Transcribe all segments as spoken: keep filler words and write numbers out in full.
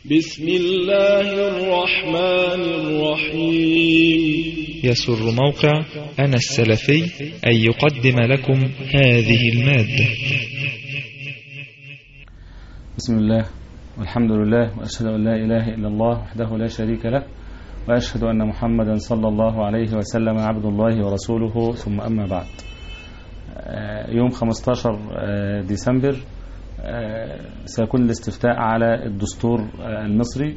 بسم الله الرحمن الرحيم. يسر موقع أنا السلفي أن يقدم لكم هذه المادة. بسم الله والحمد لله وأشهد أن لا إله إلا الله وحده لا شريك له، وأشهد أن محمدا صلى الله عليه وسلم عبد الله ورسوله، ثم أما بعد. يوم خمسة عشر ديسمبر سيكون الاستفتاء على الدستور المصري،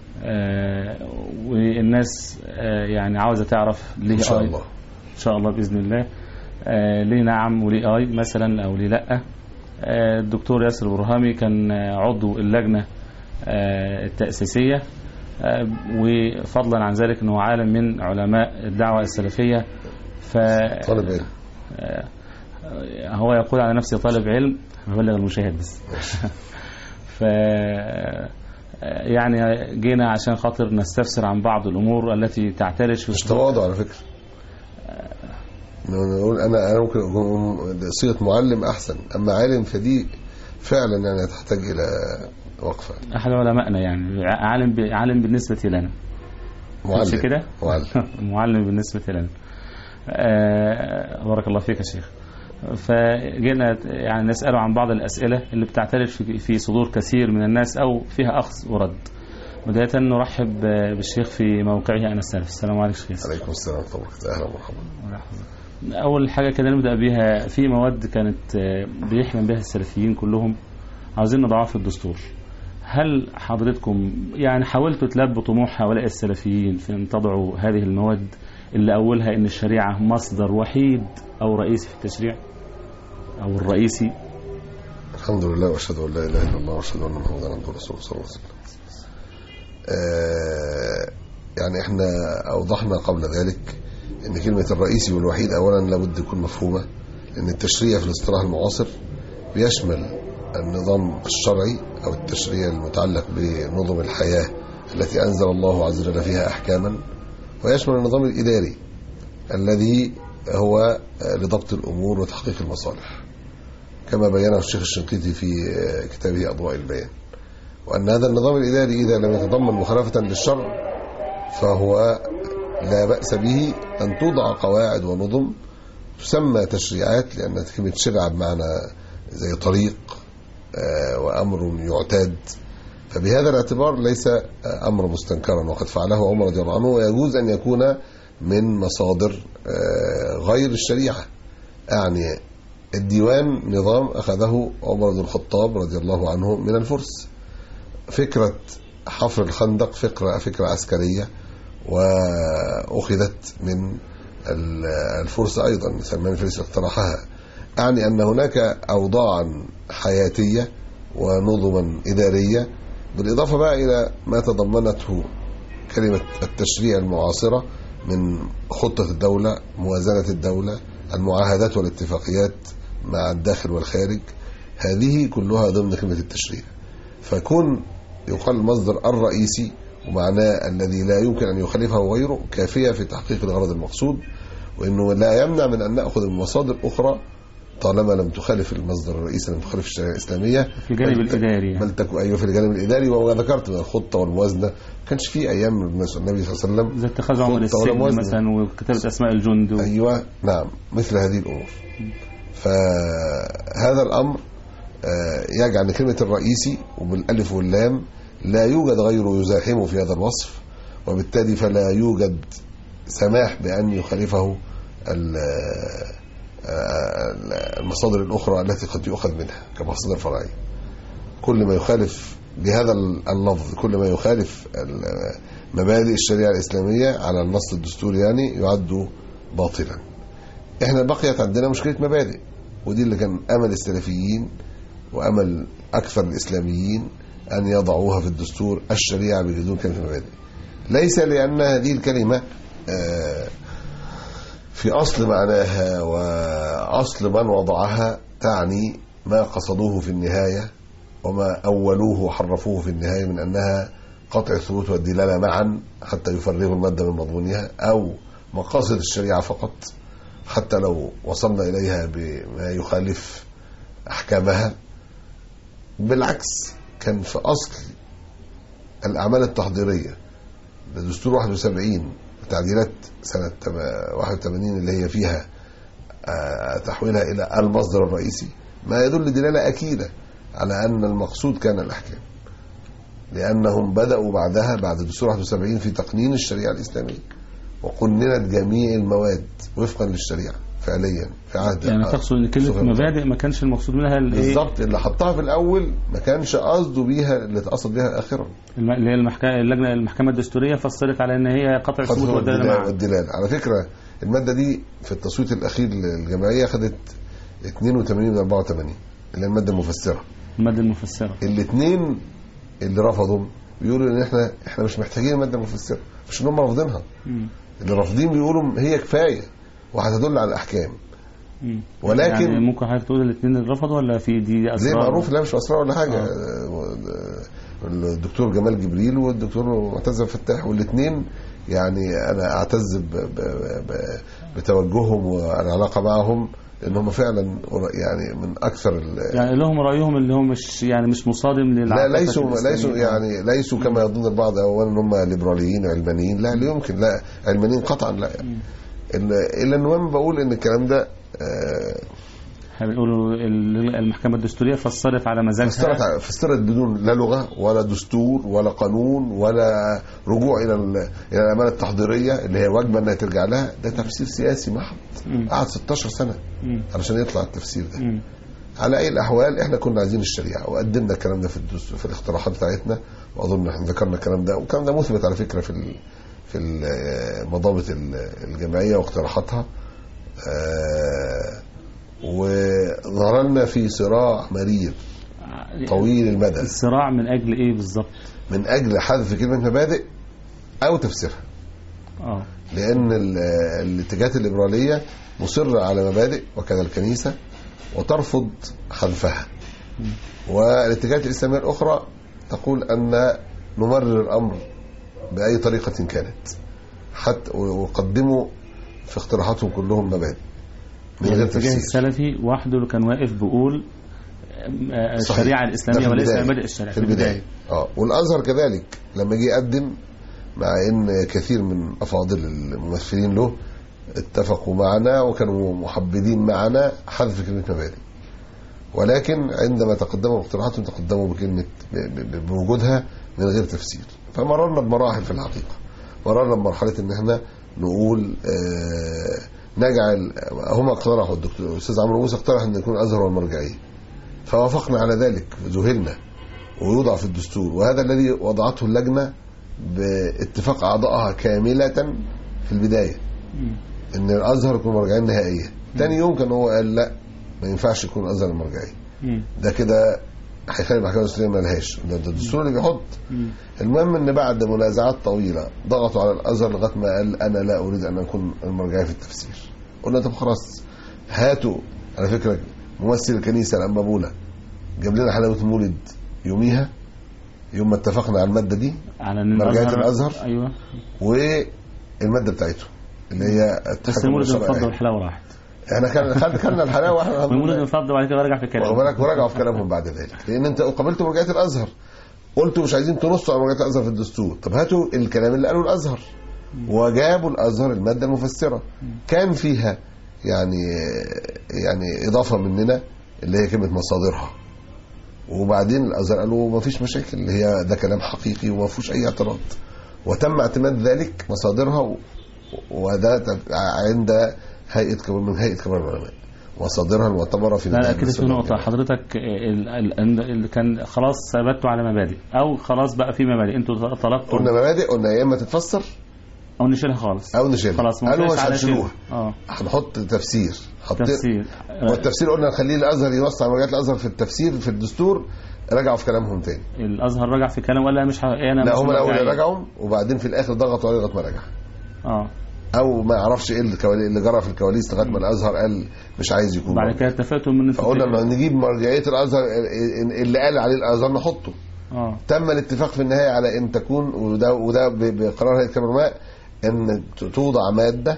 والناس يعني عاوزة تعرف ليه إن شاء آي الله إن شاء الله بإذن الله، ليه نعم وليه آي مثلا أو ليه لأ. الدكتور ياسر برهامي كان عضو اللجنة التأسيسية، وفضلا عن ذلك أنه عالم من علماء الدعوة السلفية، ف طالب علم. هو يقول على نفسه طالب علم، ببلغ المشاهد بس. ف يعني جينا عشان خاطر نستفسر عن بعض الأمور التي تعترش في مش تواضع على فكرة. نقول أنا أنا ممكن أكون صيغة معلم أحسن، أما عالم فدي فعلا يعني تحتاج إلى وقفة. أحد علمائنا يعني عالم ب... عالم بالنسبة لنا، معلم كده معلم معلم بالنسبة لنا. آه... بارك الله فيك يا شيخ. فجينا يعني نسأله عن بعض الأسئلة اللي بتعترف في صدور كثير من الناس أو فيها أخذ ورد. بداية نرحب بالشيخ في موقعه أنا السلف. السلام عليكم شيخ. عليكم السلام ورحمة الله. أهلا ومرحبا. أول حاجة كده نبدأ بها، في مواد كانت بيحلم بها السلفيين كلهم عاوزين نضعها في الدستور. هل حضرتكم يعني حاولتوا تلبوا طموح هؤلاء السلفيين في أن تضعوا هذه المواد اللي أولها إن الشريعة مصدر وحيد أو رئيسي في التشريع أو الرئيسي؟ الحمد لله وأشهد أن لا إله إلا الله وأشهد أن محمدا عبده ورسوله صلى الله عليه وسلم. آه يعني إحنا أوضحنا قبل ذلك إن كلمة الرئيسي والوحيد أولا لابد يكون مفهومة، لأن التشريع في الاصطلاح المعاصر بيشمل النظام الشرعي أو التشريع المتعلق بنظم الحياة التي أنزل الله عز وجل فيها أحكاما، ويشمل النظام الإداري الذي هو لضبط الأمور وتحقيق المصالح، كما بينه الشيخ الشنقيطي في كتابه أضواء البيان. وأن هذا النظام الإداري إذا لم يتضمن مخالفة للشرع فهو لا بأس به أن توضع قواعد ونظم تسمى تشريعات، لأن كلمة شرع بمعنى زي طريق وأمر يعتاد، فبهذا الاعتبار ليس أمر مستنكرا، وقد فعله عمر رضي الله عنه، ويجوز أن يكون من مصادر غير الشريعة. يعني الديوان نظام أخذه عمر بن الخطاب رضي الله عنه من الفرس. فكرة حفر الخندق فكرة فكرة عسكرية وأخذت من الفرس أيضا، سلمان الفارسي اقترحها. يعني أن هناك أوضاعا حياتية ونظما إدارية، بالإضافة بقى إلى ما تضمنته كلمة التشريع المعاصرة من خطة الدولة، موازنة الدولة، المعاهدات والاتفاقيات مع الداخل والخارج، هذه كلها ضمن كلمة التشريع. فكون يقال المصدر الرئيسي ومعناه الذي لا يمكن أن يخالفه غيره كافية في تحقيق الغرض المقصود، وإنه لا يمنع من أن نأخذ من مصادر أخرى طالما لم تخالف المصدر الرئيسي، لم تخالف الشريعة الإسلامية في الجانب الإداري، بل تكون أيوة في الجانب الإداري. وذكرت من الخطة والموازنة ما كانش في أيام النبي صلى الله عليه وسلم زي اتخاذ عمر السجن مثلا وكتابة أسماء الجند و... أيوة نعم، مثل هذه الأمور. فهذا الأمر يجعل كلمة الرئيسي وبالألف واللام لا يوجد غيره يزاحمه في هذا الوصف، وبالتالي فلا يوجد سماح بأن يخالفه المصادر الأخرى التي قد يؤخذ منها كمصادر فرعية. كل ما يخالف بهذا اللفظ، كل ما يخالف مبادئ الشريعة الإسلامية على النص الدستوري يعني يعد باطلا. احنا بقيت عندنا مشكلة مبادئ، ودي اللي كان أمل السلفيين وأمل أكثر الإسلاميين أن يضعوها في الدستور، الشريعة بدون كلمة مبادئ. ليس لأن هذه الكلمة في أصل معناها وأصل من وضعها تعني ما قصدوه في النهاية وما أولوه وحرفوه في النهاية من أنها قطع الثبوت والدلالة معا حتى يفرغوا المادة من مضمونها، أو مقاصد الشريعة فقط حتى لو وصلنا إليها بما يخالف أحكامها. بالعكس، كان في أصل الأعمال التحضيرية لدستور واحد وسبعين وتعديلات سنة واحد وثمانين اللي هي فيها تحويلها إلى المصدر الرئيسي ما يدل دلالة أكيدة على أن المقصود كان الأحكام، لأنهم بدأوا بعدها بعد دستور واحد وسبعين في تقنين الشريعة الإسلامية وقننت جميع المواد وفقا للشريعة فعليا في عهد. يعني تقصد ان كلمه مبادئ ما كانش المقصود منها بالظبط اللي حطها في الاول ما كانش قصده بيها اللي اتقصد بيها اخرا، اللي هي المحكمه اللجنه المحكمه الدستوريه فسرت على ان هي قطع الثبوت والدلاله. والدلاله على فكره الماده دي في التصويت الاخير للجمعيه خدت اثنين وثمانين من أربعة وثمانين اللي هي الماده المفسره. الماده المفسره الاثنين اللي رفضوا بيقولوا ان احنا احنا مش محتاجين الماده المفسره، مش ان هم رافضينها، اللي رافضين بيقولوا هي كفايه وهتدل على الاحكام. ولكن يعني ممكن حضرتك تقول الاثنين اللي رفضوا ولا في دي اسرار؟ ليه معروف؟ لا مش اسرار ولا حاجه. آه. الدكتور جمال جبريل والدكتور معتز فتاح والاثنين يعني انا اعتز ب ب ب بتوجههم والعلاقه معهم لان هم فعلا يعني من اكثر يعني لهم رايهم اللي هم مش يعني مش مصادم للعقيده. لا ليسوا ليسوا يعني ليسوا كما يظن البعض اولا ان هم ليبراليين علمانيين، لا لا يمكن، لا علمانيين قطعا لا. الا المهم بقول ان الكلام ده بيقولوا المحكمة الدستورية فسرت على مزاجها، فسرت فسرت بدون لا لغة ولا دستور ولا قانون ولا رجوع إلى إلى الأعمال التحضيرية اللي هي واجبة أنها ترجع لها. ده تفسير سياسي محض قعد ستاشر سنة علشان يطلع التفسير ده. م. على أي الأحوال إحنا كنا عايزين الشريعة وقدمنا الكلام ده في الدستور في الاقتراحات بتاعتنا، وأظن إحنا ذكرنا الكلام ده، والكلام ده مثبت على فكرة في في مضابط الجمعية واقتراحاتها. آه وظهرنا في صراع مرير طويل المدى. الصراع من أجل إيه بالظبط؟ من أجل حذف كلمة مبادئ أو تفسيرها. آه. لأن الاتجاهات الليبرالية مصرة على مبادئ وكذا الكنيسة وترفض حذفها، والاتجاهات الإسلامية الأخرى تقول أن نمرر الأمر بأي طريقة كانت، حتى وقدموا في اقتراحاتهم كلهم مبادئ من غير تفسير. الاتجاه السلفي وحده اللي كان واقف بيقول الشريعة الإسلامية وليس مبادئ الشريعة في البداية. اه والأزهر كذلك لما جه يقدم، مع ان كثير من أفاضل الممثلين له اتفقوا معنا وكانوا محبذين معنا حذف كلمة مبادئ، ولكن عندما تقدموا باقتراحاتهم تقدموا بكلمة بوجودها من غير تفسير. فمررنا بمراحل في الحقيقة، مررنا بمرحلة ان احنا نقول آه نجعل، هم اقترحوا الدكتور الاستاذ عمرو موسى اقترح ان يكون الازهر والمرجعيه، فوافقنا على ذلك ذهلنا ويوضع في الدستور، وهذا الذي وضعته اللجنه باتفاق اعضائها كامله في البدايه ان الازهر يكون مرجعيه نهائيه. ثاني يوم كان هو قال لا ما ينفعش يكون الازهر المرجعيه، ده كده هيخلي المحكمه الدستوريه ما لهاش، ده الدستور اللي بيحط. المهم ان بعد منازعات طويله ضغطوا على الازهر لغايه ما قال انا لا اريد ان اكون المرجعيه في التفسير. قلنا طب خلاص هاتوا. على فكره ممثل الكنيسه الانبابوله جاب لنا حلاوه المولد يوميها، يوم ما اتفقنا على الماده دي على مرجعيه الازهر. ايوه والماده بتاعته اللي هي بس المولد اتفضل والحلاوه راحت. احنا كان خدنا الحلاوه واحنا المولد اتفضل وبعد كده رجع في الكلام، وبالك ورجعوا في كلامهم بعد ذلك، لان انت قابلتوا مرجعيه الازهر قلتوا مش عايزين تنصوا على مرجعيه الازهر في الدستور، طب هاتوا الكلام اللي قالوا الازهر. وجابوا الازهر الماده المفسره كان فيها يعني يعني اضافه مننا اللي هي كلمه مصادرها، وبعدين الازهر قالوا ما فيش مشاكل، اللي هي ده كلام حقيقي وما فيهوش اي اعتراض، وتم اعتماد ذلك مصادرها، وده عند هيئه كبار من هيئه كبار العلماء مصادرها المعتبره في. لا كده في نقطه حضرتك اللي كان خلاص ثبتوا على مبادئ او خلاص بقى في مبادئ، انتوا طلبتوا قلنا مبادئ، قلنا يا اما تتفسر او نشيلها خالص او نشيلها خلاص، قالوا مش هنشيلوها اه هنحط تفسير. حطيت تفسير، والتفسير قلنا نخليه الازهر يوسع مرجعيه الازهر في التفسير في الدستور. رجعوا في كلامهم تاني، الازهر رجع في كلام ولا مش ح... انا لا هم الاول رجعوا وبعدين في الاخر ضغطوا عليه لغايه ما رجع اه او ما اعرفش ايه اللي جرى في الكواليس لغايه ما الازهر قال مش عايز يكون. بعد كده اتفقتوا من فقلنا نجيب مرجعيه الازهر اللي قال عليه الازهر نحطه. اه تم الاتفاق في النهايه على ان تكون، وده وده بقرار هيئه كبار العلماء، ان توضع ماده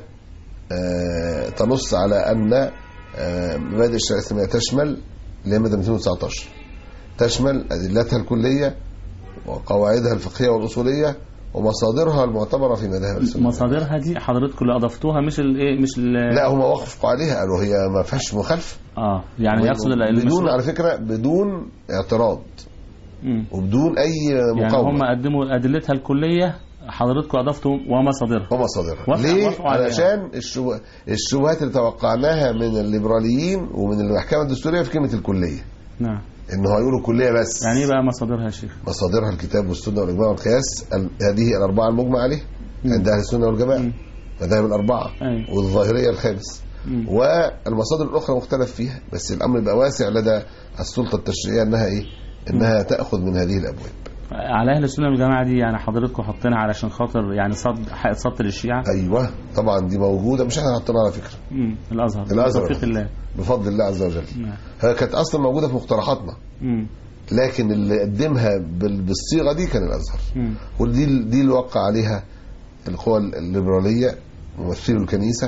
آه تنص على ان آه مبادئ الشريعه الاسلاميه تشمل اللي هي ماده مئتين وتسعتاشر تشمل ادلتها الكليه وقواعدها الفقهية والأصولية ومصادرها المعتبرة في مذاهب السنة. مصادرها دي حضرتكم اللي اضفتوها مش الايه مش ال لا هم وقفوا عليها قالوا هي ما فيهاش مخالفه. اه يعني يقصد بدون على فكرة بدون اعتراض مم. وبدون اي مقاومة. يعني هم قدموا ادلتها الكلية حضرتكم اضفتوا ومصادرها ومصادرها ليه؟ علشان الشبه... الشبهات اللي توقعناها من الليبراليين ومن المحكمة الدستورية في كلمة الكلية. نعم. انه هيقولوا كلية بس. يعني ايه بقى مصادرها يا شيخ؟ مصادرها الكتاب والسنة والاجماع والقياس. ال... هذه الاربعة المجمع عليه عند اهل السنة والجماعة مذاهب الاربعة. أي. والظاهرية الخامس. مم. والمصادر الاخرى مختلف فيها بس الامر يبقى واسع لدى السلطة التشريعية انها ايه؟ انها مم. تأخذ من هذه الابواب. على اهل السنه والجماعه دي يعني حضراتكم حاطينها علشان خاطر يعني صد صد للشيعه. ايوه طبعا دي موجوده مش احنا حاطينها على فكره. امم الازهر الازهر بتوفيق الله بفضل الله عز وجل. نعم. هي كانت اصلا موجوده في مقترحاتنا. امم لكن اللي قدمها بالصيغه دي كان الازهر. امم ودي دي اللي وقع عليها القوى الليبراليه ممثلي الكنيسه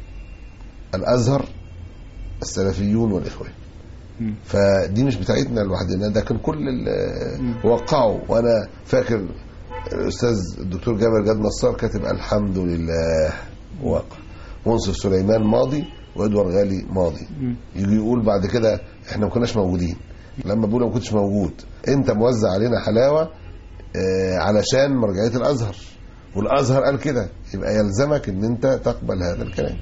الازهر السلفيون والاخوان. فدي مش بتاعتنا لوحدنا ده كان كل اللي وقعوا. وانا فاكر الاستاذ الدكتور جابر جاد نصار كاتب الحمد لله واقع، منصف سليمان ماضي وادوار غالي ماضي. يجي يقول بعد كده احنا ما كناش موجودين. لما بقول ما كنتش موجود انت موزع علينا حلاوه اه علشان مرجعيه الازهر والازهر قال كده يبقى يلزمك ان انت تقبل هذا الكلام.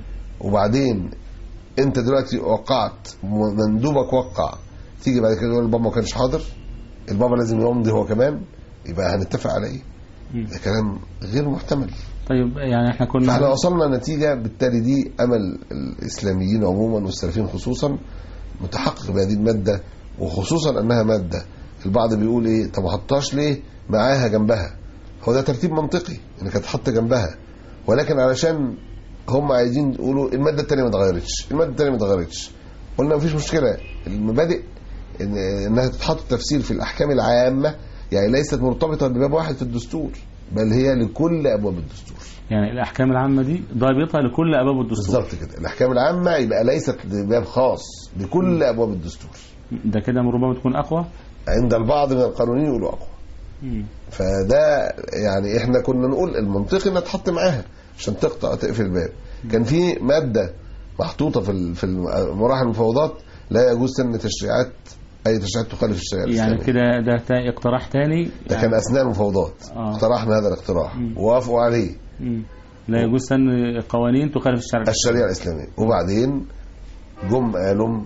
وبعدين انت دلوقتي وقعت مندوبك وقع تيجي بعد كده تقول البابا ما كانش حاضر البابا لازم يمضي هو كمان يبقى هنتفق على ايه؟ ده كلام غير محتمل. طيب يعني احنا كنا فاحنا وصلنا نتيجه بالتالي دي امل الاسلاميين عموما والسلفيين خصوصا متحقق بهذه الماده وخصوصا انها ماده البعض بيقول ايه طب ما حطهاش ليه معاها جنبها؟ هو ده ترتيب منطقي انك تحط جنبها ولكن علشان هم عايزين يقولوا الماده الثانيه ما اتغيرتش الماده الثانيه ما اتغيرتش. قلنا مفيش مشكله المبادئ إن انها تتحط تفسير في الاحكام العامه يعني ليست مرتبطه بباب واحد في الدستور بل هي لكل ابواب الدستور. يعني الاحكام العامه دي ضابطه لكل ابواب الدستور بالظبط كده. الاحكام العامه يبقى ليست لباب خاص لكل ابواب الدستور. ده كده ربما تكون اقوى عند البعض من القانونيين يقولوا اقوى. مم. فده يعني احنا كنا نقول المنطقي انها تحط معاها عشان تقطع تقفل الباب. كان في ماده محطوطه في في مراحل المفاوضات لا يجوز سن تشريعات اي تشريعات تخالف الشريعه الاسلاميه. يعني كده ده اقتراح تاني ده يعني كان اثناء المفاوضات آه. اقترحنا هذا الاقتراح ووافقوا عليه. مم. لا يجوز سن قوانين تخالف الشريعه الشريعه الاسلاميه. وبعدين جم قالوا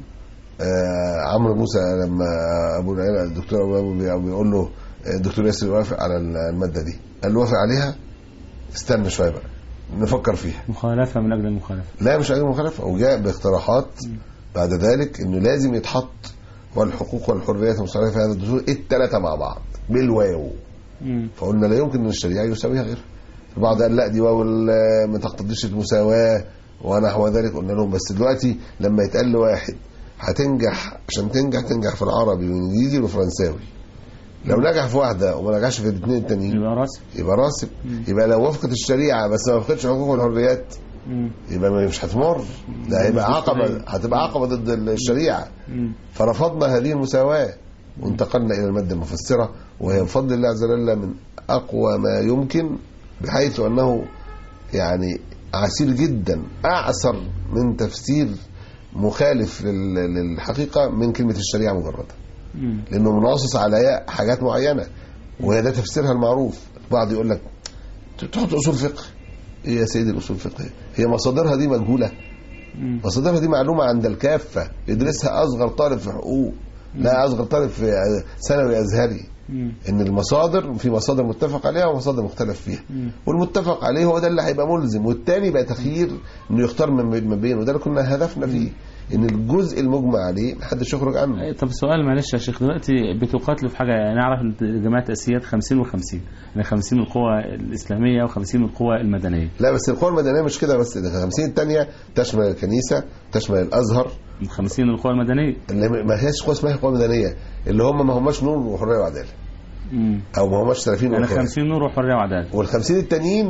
آه عمرو موسى لما ابو العلا الدكتور ابو بيقول له الدكتور ياسر يوافق على الماده دي قال له وافق عليها استنى شويه بقى نفكر فيها. مخالفه من اجل المخالفه. لا مش اجل المخالفه وجاء باقتراحات م. بعد ذلك انه لازم يتحط والحقوق والحريات المصرحه في هذا الدستور الثلاثه مع بعض بالواو. م. فقلنا لا يمكن ان الشريعه يساويها غيرها. البعض قال لا دي واو ما تقتضيش المساواه ونحو ذلك. قلنا لهم بس دلوقتي لما يتقال لواحد هتنجح عشان تنجح تنجح في العربي والانجليزي والفرنساوي. لو نجح في واحده وما نجحش في الاثنين التانيين يبقى راسب يبقى راسب. يبقى لو وافقت الشريعه بس ما وافقتش حقوق والحريات يبقى مش هتمر. ده هيبقى عقبه هتبقى عقبه ضد الشريعه. فرفضنا هذه المساواه وانتقلنا الى الماده المفسره وهي بفضل الله عز وجل من اقوى ما يمكن بحيث انه يعني عسير جدا اعسر من تفسير مخالف للحقيقه من كلمه الشريعه مجرده لانه مناصص على حاجات معينه وهي ده تفسيرها المعروف. البعض يقول لك تحط اصول فقه. ايه يا سيدي الاصول الفقهيه؟ هي مصادرها دي مجهوله. مصادرها دي معلومه عند الكافه يدرسها اصغر طالب في حقوق لا اصغر طالب في ثانوي ازهري. ان المصادر في مصادر متفق عليها ومصادر مختلف فيها والمتفق عليه هو ده اللي هيبقى ملزم والتاني بقى تخيير انه يختار من بين وده اللي كنا هدفنا فيه ان الجزء المجمع عليه محدش يخرج عنه. طب سؤال معلش يا شيخ دلوقتي بتقاتلوا في حاجه يعني نعرف ان جماعه اسياد خمسين وخمسين يعني خمسين القوى الاسلاميه وخمسين القوى المدنيه. لا بس القوى المدنيه مش كده بس ده خمسين الثانيه تشمل الكنيسه تشمل الازهر. خمسين القوى المدنيه اللي ما هيش قوى اسمها قوى مدنيه اللي هم ما هماش نور وحريه وعداله. او ما هماش سلفيين يعني خمسين نور وحريه وعداله. والخمسين التانيين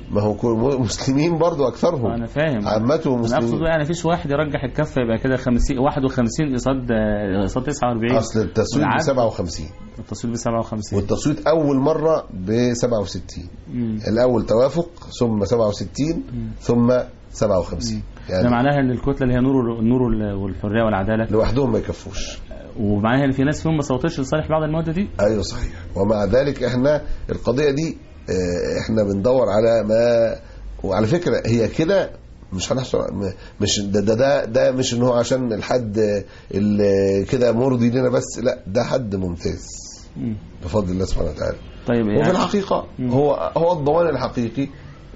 ما هو كل مسلمين برضو اكثرهم، انا فاهم عامته مسلمين. انا اقصد يعني مفيش واحد يرجح الكفه يبقى كده خمسين واحد وخمسين قصاد قصاد تسعة وأربعين. اصل التصويت ب سبعة وخمسين، التصويت ب سبعة وخمسين، والتصويت اول مره ب سبعة وستين. الاول توافق ثم سبعة وستين ثم سبعة وخمسين. يعني ده معناها ان الكتله اللي هي نور النور والحريه والعداله لوحدهم ما يكفوش، ومعناها ان في ناس فيهم ما صوتش لصالح بعض المواد دي. ايوه صحيح. ومع ذلك احنا القضيه دي احنا بندور على ما، وعلى فكره هي كده مش هنحصل، مش ده ده ده, ده مش ان هو عشان الحد اللي كده مرضي لنا بس، لا ده حد ممتاز بفضل الله سبحانه وتعالى. طيب وفي يعني الحقيقه مم. هو هو الضمان الحقيقي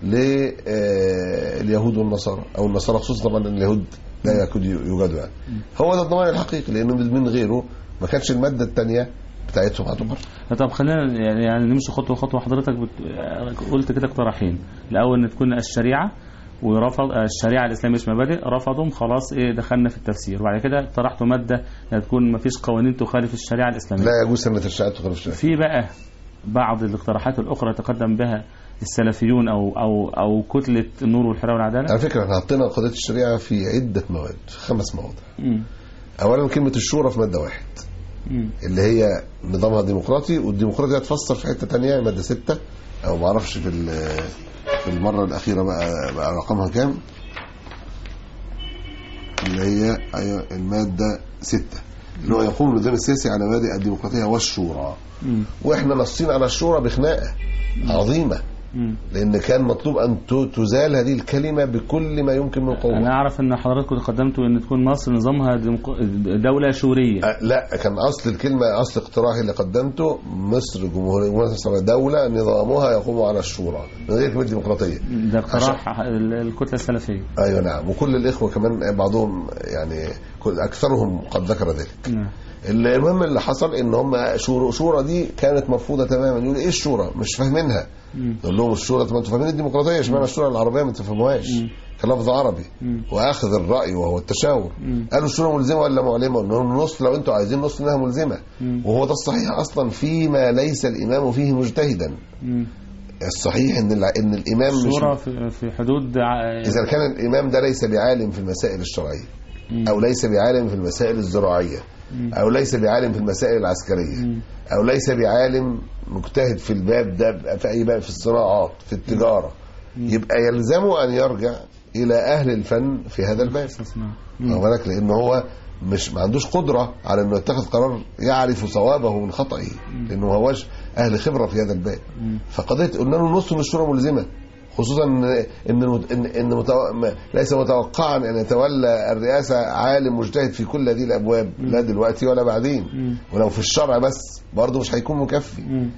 لليهود والنصارى، او النصارى خصوصا، طبعا اليهود لا يكاد يوجدوا يعني. هو ده الضمان الحقيقي، لانه من غيره ما كانش الماده الثانيه بتاعتهم هتمر. طب خلينا يعني, يعني نمشي خطوه خطوه. حضرتك بت... قلت كده اقتراحين، الاول ان تكون الشريعه ورفض الشريعه الاسلاميه مش مبادئ، رفضهم خلاص ايه دخلنا في التفسير، وبعد كده اقترحتوا ماده تكون ما فيش قوانين تخالف الشريعه الاسلاميه. لا يجوز سنه الشريعه تخالف الشريعه. في بقى بعض الاقتراحات الاخرى تقدم بها السلفيون او او او كتله النور والحريه والعداله. على فكره احنا حطينا قضيه الشريعه في عده مواد، خمس مواضع. اولا كلمه الشورى في ماده واحد مم. اللي هي نظامها ديمقراطي، والديمقراطيه هتفسر في حته ثانيه ماده ستة، او ما اعرفش في في المره الاخيره بقى بقى رقمها كام، اللي هي ايوه الماده ستة، اللي هو يقوم النظام السياسي على مبادئ الديمقراطيه والشورى. مم. واحنا نصين على الشورى بخناقه مم. عظيمه، لان كان مطلوب ان تزال هذه الكلمه بكل ما يمكن من قوه. انا اعرف ان حضراتكم قدمتوا ان تكون مصر نظامها دوله شوريه. أه لا، كان اصل الكلمه، اصل اقتراحي اللي قدمته مصر جمهوريه مصر دوله نظامها يقوم على الشورى من غير كلمه ديمقراطيه. ده اقتراح الكتله السلفيه. ايوه نعم، وكل الاخوه كمان بعضهم يعني اكثرهم قد ذكر ذلك. نعم. المهم اللي حصل ان هم شورى شورى دي كانت مرفوضه تماما. يقول ايه الشورى؟ مش فاهمينها. نقول لهم الشورى، ما انتوا فاهمين الديمقراطيه، اشمعنى الشورى العربيه ما تفهموهاش؟ كلفظ عربي مم. واخذ الراي وهو التشاور. مم. قالوا الشورى ملزمه ولا معلمه؟ انهم نص، لو انتوا عايزين نص انها ملزمه. مم. وهو ده الصحيح اصلا فيما ليس الامام فيه مجتهدا. مم. الصحيح ان ان الامام الشورى في, في حدود ع... اذا كان الامام ده ليس بعالم في المسائل الشرعيه، مم. او ليس بعالم في المسائل الزراعيه، مم. او ليس بعالم في المسائل العسكريه، مم. او ليس بعالم مجتهد في الباب ده، في اي باب، في الصناعات، في التجاره، مم. يبقى يلزمه ان يرجع الى اهل الفن في هذا الباب. بالك، لانه هو مش ما عندوش قدره على انه يتخذ قرار يعرف صوابه من خطئه، لانه ما هوش اهل خبره في هذا الباب. فقضيه قلنا له نص من الشورى ملزمه، خصوصا ان ان ان متو... ليس متوقعا ان يتولى الرئاسه عالم مجتهد في كل هذه الابواب، لا دلوقتي ولا بعدين. ولو في الشرع بس برضه مش هيكون مكفي.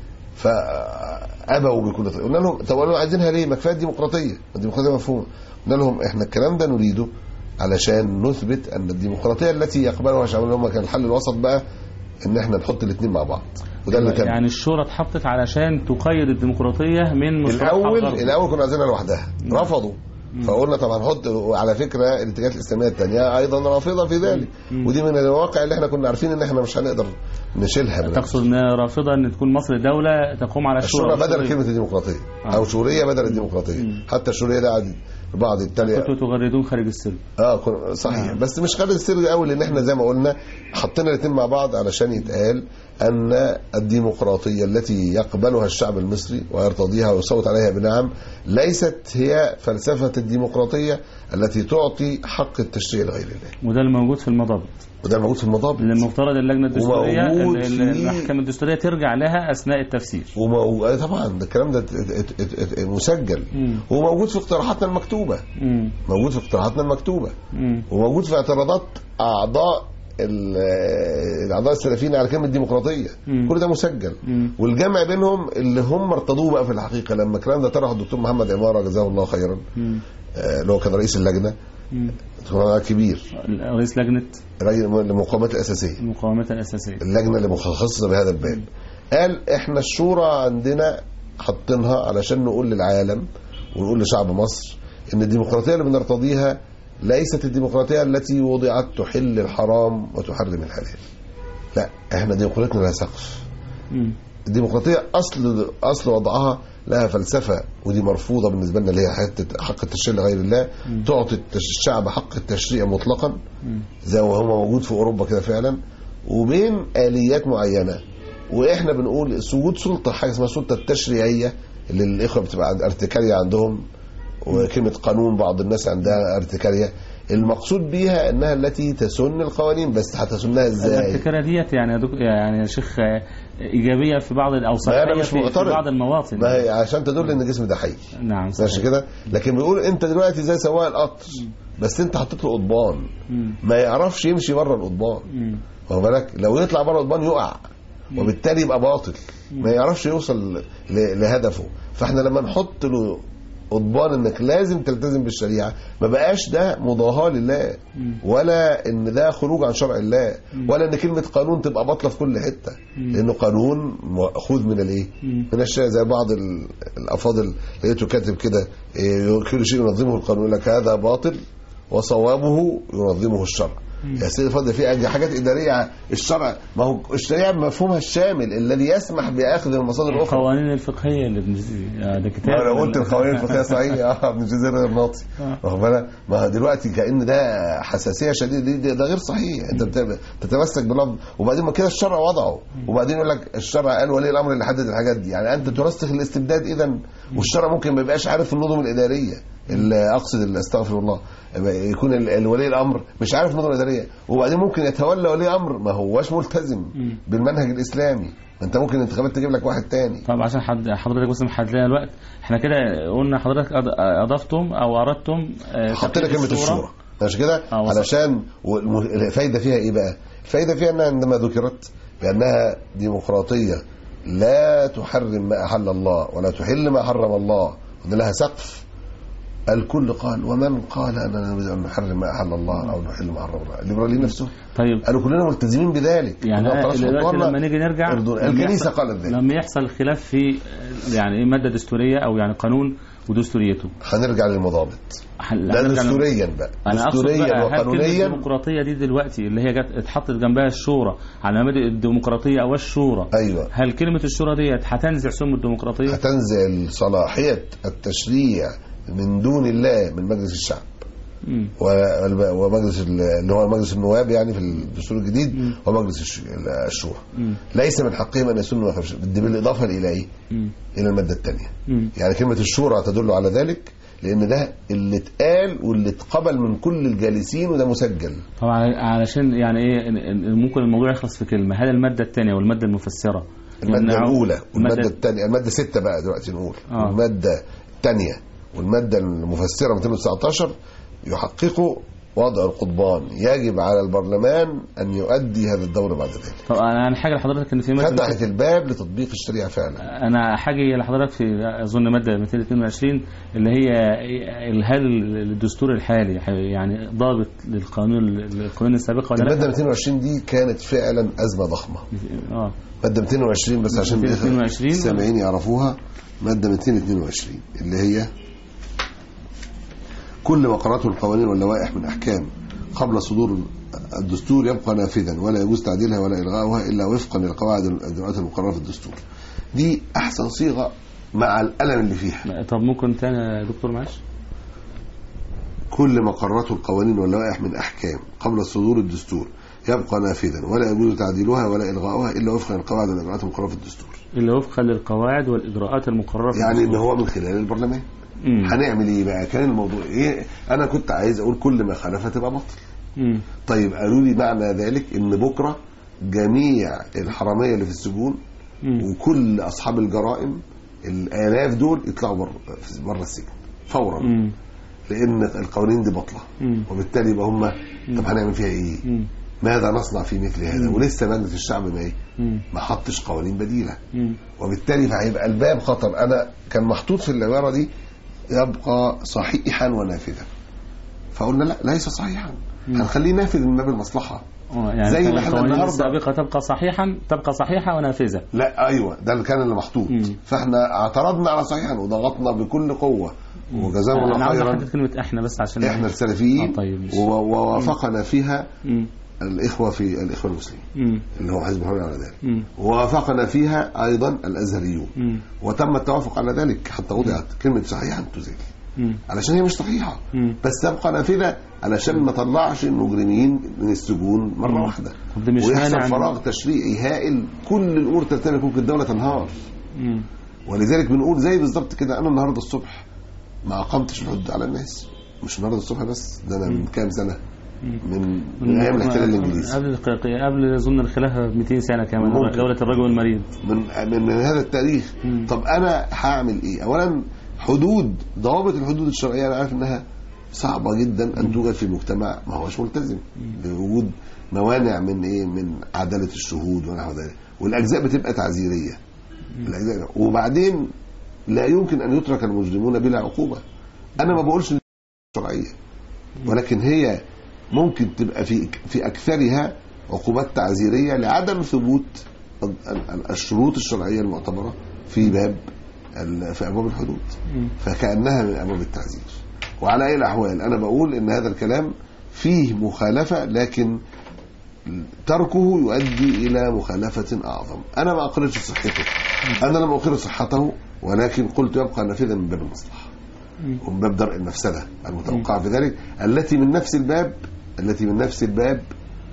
فابوا بكل طريقه. قلنا لهم طب قالوا عايزينها ليه؟ ما كفايه الديمقراطيه، الديمقراطيه مفهومه. قلنا لهم احنا الكلام ده نريده علشان نثبت ان الديمقراطيه التي يقبلها شعب الامه، كان الحل الوسط بقى ان احنا نحط الاثنين مع بعض. وده اللي كان يعني الشورى اتحطت علشان تقيد الديمقراطيه من الاول. الاول كنا عايزينها لوحدها، رفضوا. فقلنا طبعا نحط. وعلى فكره الاتجاهات الاسلاميه الثانيه ايضا رافضه في ذلك، ودي من الواقع اللي احنا كنا عارفين ان احنا مش هنقدر نشيلها. تقصد ان رافضه ان تكون مصر دوله تقوم على الشورى بدل كلمه الديمقراطيه، آه. او شوريه بدل الديمقراطيه. مم. حتى الشوريه ده عادي بعض التانية كنتوا تغردون خارج السر. اه صحيح. آه. بس مش خارج السر قوي، لان احنا زي ما قلنا حطينا الاثنين مع بعض علشان يتقال ان الديمقراطيه التي يقبلها الشعب المصري ويرتضيها ويصوت عليها بنعم ليست هي فلسفه الديمقراطيه التي تعطي حق التشريع لغير الله. وده الموجود في المضابط. وده موجود في المضابط اللي المفترض اللجنه الدستوريه الاحكام الدستوريه ترجع لها اثناء التفسير. ومو... طبعا ده الكلام ده مسجل، وموجود في اقتراحاتنا المكتوبه. مم. موجود في اقتراحاتنا المكتوبه، مم. وموجود في اعتراضات اعضاء الاعضاء السلفيين على كلمه ديمقراطيه. مم. كل ده مسجل. مم. والجمع بينهم اللي هم ارتضوه بقى في الحقيقه لما الكلام ده طرحه الدكتور محمد عماره جزاه الله خيرا، آه اللي هو كان رئيس اللجنه كبير، رئيس لجنه المقاومات الاساسيه المقاومات الاساسيه اللجنه اللي متخصصه بهذا الباب. مم. قال احنا الشورى عندنا حاطينها علشان نقول للعالم ونقول لشعب مصر ان الديمقراطيه اللي بنرتضيها ليست الديمقراطيه التي وضعت تحل الحرام وتحرم الحلال. لا، احنا ديمقراطيتنا لها سقف. الديمقراطيه اصل اصل وضعها لها فلسفة ودي مرفوضة بالنسبة لنا، اللي هي حق التشريع لغير الله، تعطي الشعب حق التشريع مطلقا زي ما هو موجود في أوروبا كده فعلا، وبين آليات معينة. وإحنا بنقول وجود سلطة، حاجة اسمها السلطة التشريعية اللي الإخوة بتبقى ارتكارية عندهم، وكلمة قانون بعض الناس عندها ارتكارية، المقصود بيها انها التي تسن القوانين، بس هتسنها ازاي؟ الارتكارية ديت يعني يا دك... يعني يا شيخ ايجابيه في بعض الاوصافيه في, في بعض المواطن، ما هي عشان تدل ان الجسم ده حي. نعم ماشي كده. لكن بيقول انت دلوقتي زي سواق القطر، بس انت حطيت له قضبان ما يعرفش يمشي بره القضبان، واخد بالك؟ لو يطلع بره القضبان يقع، وبالتالي يبقى باطل، ما يعرفش يوصل لهدفه. فاحنا لما نحط له قضبان انك لازم تلتزم بالشريعه، ما بقاش ده مضاهاه لله، ولا ان ده خروج عن شرع الله، ولا ان كلمه قانون تبقى باطله في كل حته، لانه قانون ماخوذ من الايه؟ من الشرع. زي بعض الافاضل لقيته كاتب كده كل شيء ينظمه القانون، يقول لك هذا باطل وصوابه ينظمه الشرع. يا سيدي الفاضل في حاجات اداريه الشرع، ما هو الشريعه بمفهومها الشامل الذي يسمح باخذ المصادر الاخرى. القوانين الفقهيه اللي بنجزي ده كتاب، انا قلت القوانين الفقهيه صحيح اه ابن جزير غير ناطي، واخد بالك؟ ما دلوقتي كأن ده حساسيه شديده، ده غير صحيح. انت بتتمسك بلفظ وبعدين ما كده الشرع وضعه، وبعدين يقول لك الشرع قال ولي الامر اللي حدد الحاجات دي. يعني انت ترسخ الاستبداد اذا، والشرع ممكن ما يبقاش عارف النظم الاداريه، اللي اقصد استغفر الله، يكون الولي الامر مش عارف النظم الاداريه، وبعدين ممكن يتولى ولي امر ما هوش ملتزم بالمنهج الاسلامي. انت ممكن انتخابات تجيب لك واحد تاني. طب عشان حد حضرتك بس محدد لنا الوقت، احنا كده قلنا حضرتك اضفتم او اردتم حطينا كلمه الشورى مش كده علشان الفايده فيها ايه بقى؟ الفايده فيها انها عندما ذكرت بانها ديمقراطيه لا تحرم ما احل الله ولا تحل ما حرم الله، وان لها سقف، الكل قال ومن قال اننا نريد ان نحرم ما احل الله او نحل ما حرم الله؟ الليبراليين نفسه طيب قالوا كلنا ملتزمين بذلك. يعني لما نيجي نرجع الكنيسه قالت ذلك، لما يحصل خلاف في يعني ايه ماده دستوريه او يعني قانون ودستوريته، هنرجع للمضابط ده دستوريا بقى، دستوريا وقانونيا. الديمقراطيه دي دلوقتي اللي هي جت اتحطت جنبها الشورى على مبادئ الديمقراطيه او الشورى، ايوه، هل كلمه الشورى ديت هتنزع سم الديمقراطيه؟ هتنزع صلاحيه التشريع من دون الله من مجلس الشعب ومجلس اللي هو مجلس النواب يعني في الدستور الجديد، مم. ومجلس الشورى ليس من حقهم ان يسنوا ما خرجوا، بالاضافه الى ايه؟ الى الماده الثانيه. يعني كلمه الشورى تدل على ذلك، لان ده اللي اتقال واللي اتقبل من كل الجالسين، وده مسجل طبعا. علشان يعني ايه ممكن الموضوع يخلص في كلمه، هل الماده الثانيه والماده المفسره؟ الماده الاولى والماده الثانيه، الماده ستة بقى دلوقتي نقول آه. الماده الثانيه والماده المفسره مئتين وتسعتاشر يحققوا وضع القضبان. يجب على البرلمان أن يؤدي هذا الدور بعد ذلك. طب أنا حاجة لحضرتك إن في مادة فتحت الباب لتطبيق الشريعة فعلا. أنا حاجة لحضرتك في أظن مادة مئتين واثنين وعشرين اللي هي هل الدستور الحالي يعني ضابط للقانون القانون السابق ولا لا؟ المادة مئتين وعشرين دي كانت فعلا أزمة ضخمة. اه مادة مئتين وعشرين بس عشان السامعين يعرفوها، مادة مئتين واثنين وعشرين اللي هي كل ما قرأته القوانين واللوائح من أحكام قبل صدور الدستور يبقى نافذا ولا يجوز تعديلها ولا إلغاؤها إلا وفقا للقواعد والإجراءات المقررة في الدستور. دي أحسن صيغة مع الألم اللي فيها. طب ممكن تاني يا دكتور معاش؟ كل ما قررته القوانين واللوائح من أحكام قبل صدور الدستور يبقى نافذا ولا يجوز تعديلها ولا إلغاؤها إلا وفقا للقواعد والإجراءات المقررة في الدستور. إلا وفقا للقواعد والإجراءات المقررة في يعني الدستور. يعني إن هو من خلال البرلمان. مم. هنعمل ايه بقى؟ كان الموضوع ايه؟ انا كنت عايز اقول كل ما خالفها تبقى بطل. مم. طيب قالوا لي معنى ذلك ان بكره جميع الحراميه اللي في السجون مم. وكل اصحاب الجرائم الالاف دول يطلعوا بره بره السجن فورا. مم. لان القوانين دي بطله، وبالتالي يبقى هم طب هنعمل فيها ايه؟ مم. ماذا نصنع في مثل هذا؟ مم. ولسه مجلس الشعب ما ايه؟ ما حطش قوانين بديله، مم. وبالتالي فهيبقى الباب خطر. انا كان محطوط في العباره دي يبقى صحيحا ونافذا، فقلنا لا ليس صحيحا، هنخليه نافذ من باب المصلحه. يعني زي ما احنا النهارده السابقه تبقى صحيحا تبقى صحيحه ونافذه. لا ايوه ده اللي كان اللي محطوط، فاحنا اعترضنا على صحيحا وضغطنا بكل قوه وجزاهم الله خيرا. انا كلمه احنا بس عشان احنا السلفيين آه طيب ووافقنا فيها مم. الإخوة في الإخوة المسلمين مم. اللي هو حزب الحرية على ذلك، مم. ووافقنا فيها أيضا الأزهريون، مم. وتم التوافق على ذلك حتى وضعت كلمة صحيحة تزال مم. علشان هي مش صحيحة، مم. بس تبقى نافذة علشان ما طلعش المجرمين من السجون مرة مم. واحدة، طب ده مش ويحصل مانع إن- فراغ تشريعي هائل، كل الأمور ترتبك ممكن الدولة تنهار. مم. ولذلك بنقول زي بالظبط كده، أنا النهاردة الصبح ما أقمتش الحدود على الناس، مش النهاردة الصبح بس، ده أنا من كام سنة، من, من أيام الاحتلال الإنجليزي، قبل قبل ظن الخلافة ب مئتين سنة كمان، ممكن. دولة الرجل المريض من, من من هذا التاريخ. مم. طب أنا هعمل إيه؟ أولا حدود، ضوابط الحدود الشرعية أنا عارف إنها صعبة جدا أن توجد في المجتمع ما هوش ملتزم بوجود موانع من إيه، من عدالة الشهود ونحو ذلك، والأجزاء بتبقى تعزيرية الأجزاء، وبعدين لا يمكن أن يترك المجرمون بلا عقوبة. أنا ما بقولش شرعية، ولكن هي ممكن تبقى في في أكثرها عقوبات تعزيرية لعدم ثبوت الشروط الشرعية المعتبرة في باب في أبواب الحدود، فكأنها من أبواب التعزير. وعلى أي الأحوال أنا بقول إن هذا الكلام فيه مخالفة، لكن تركه يؤدي إلى مخالفة أعظم. أنا ما أقررش صحته، أنا لم أقر صحته، ولكن قلت يبقى نافذا من باب المصلحة ومن باب درء المفسدة المتوقعة في ذلك، التي من نفس الباب التي من نفس الباب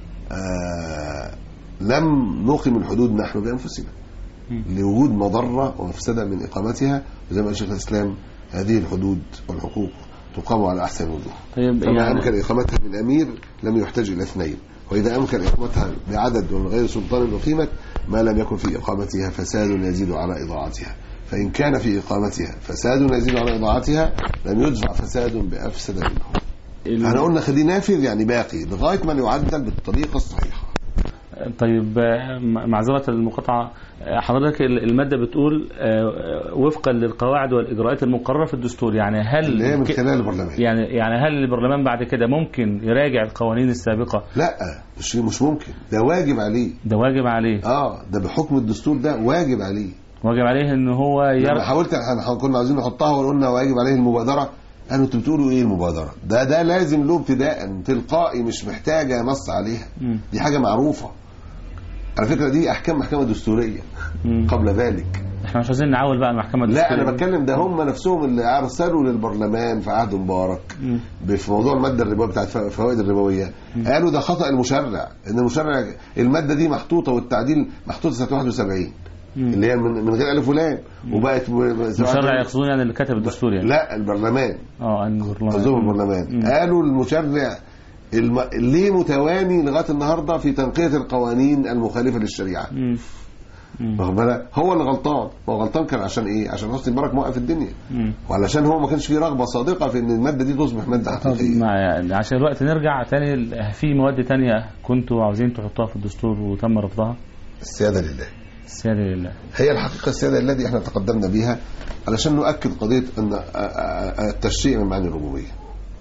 آه لم نقم الحدود نحن بأنفسنا لوجود مضرة ومفسدة من إقامتها، وزي ما قال شيخ الإسلام هذه الحدود والحقوق تقام على أحسن الوجوه. طيب فما يعني أمكن إقامتها بالأمير لم يحتاج إلى اثنين، وإذا أمكن إقامتها بعدد ومن غير سلطان وقيمة ما لم يكن في إقامتها فساد يزيد على إضاعتها، فإن كان في إقامتها فساد يزيد على إضاعتها لم يدفع فساد بأفسد منه. أنا قلنا خليه نافذ يعني باقي لغاية ما يعدل بالطريقة الصحيحة. طيب معذرة المقاطعة، حضرتك المادة بتقول وفقا للقواعد والإجراءات المقررة في الدستور، يعني هل اللي هي من خلال البرلمان، يعني يعني هل البرلمان بعد كده ممكن يراجع القوانين السابقة؟ لا مش مش ممكن، ده واجب عليه، ده واجب عليه. اه ده بحكم الدستور ده واجب عليه، واجب عليه ان هو يرجع. حاولت احنا كنا عايزين نحطها وقلنا واجب عليه المبادرة، قالوا انتوا بتقولوا ايه المبادرة؟ ده ده لازم له ابتداء تلقائي، مش محتاجة نص عليها، م. دي حاجة معروفة على فكرة، دي احكام محكمة دستورية م. قبل ذلك. احنا مش عايزين نعول بقى المحكمة الدستورية. لا انا بتكلم ده هم نفسهم اللي ارسلوا للبرلمان في عهد مبارك م. في موضوع المادة الربوية بتاعت الفوائد الربوية، م. قالوا ده خطأ المشرع، ان المشرع المادة دي محطوطة والتعديل محطوط سنة واحد وسبعين م. اللي هي من, من غير الف ولام، وبقت المشرع يقصدون يعني اللي كتب الدستور يعني؟ لا البرلمان، اه البرلمان البرلمان قالوا المشرع الم... ليه متواني لغايه النهارده في تنقيه القوانين المخالفه للشريعه. واخد بالك؟ هو اللي غلطان، هو غلطان كان عشان ايه؟ عشان حسني مبارك موقف الدنيا، مم. وعلشان هو ما كانش فيه رغبه صادقه في ان الماده دي تصبح ماده حقيقيه. يعني عشان الوقت نرجع تاني، في مواد تانية كنتوا عاوزين تحطوها في الدستور وتم رفضها؟ السياده لله. السياده لله هي الحقيقه السياده لله دي احنا تقدمنا بيها علشان نؤكد قضيه ان التشريع من معاني الربوبيه،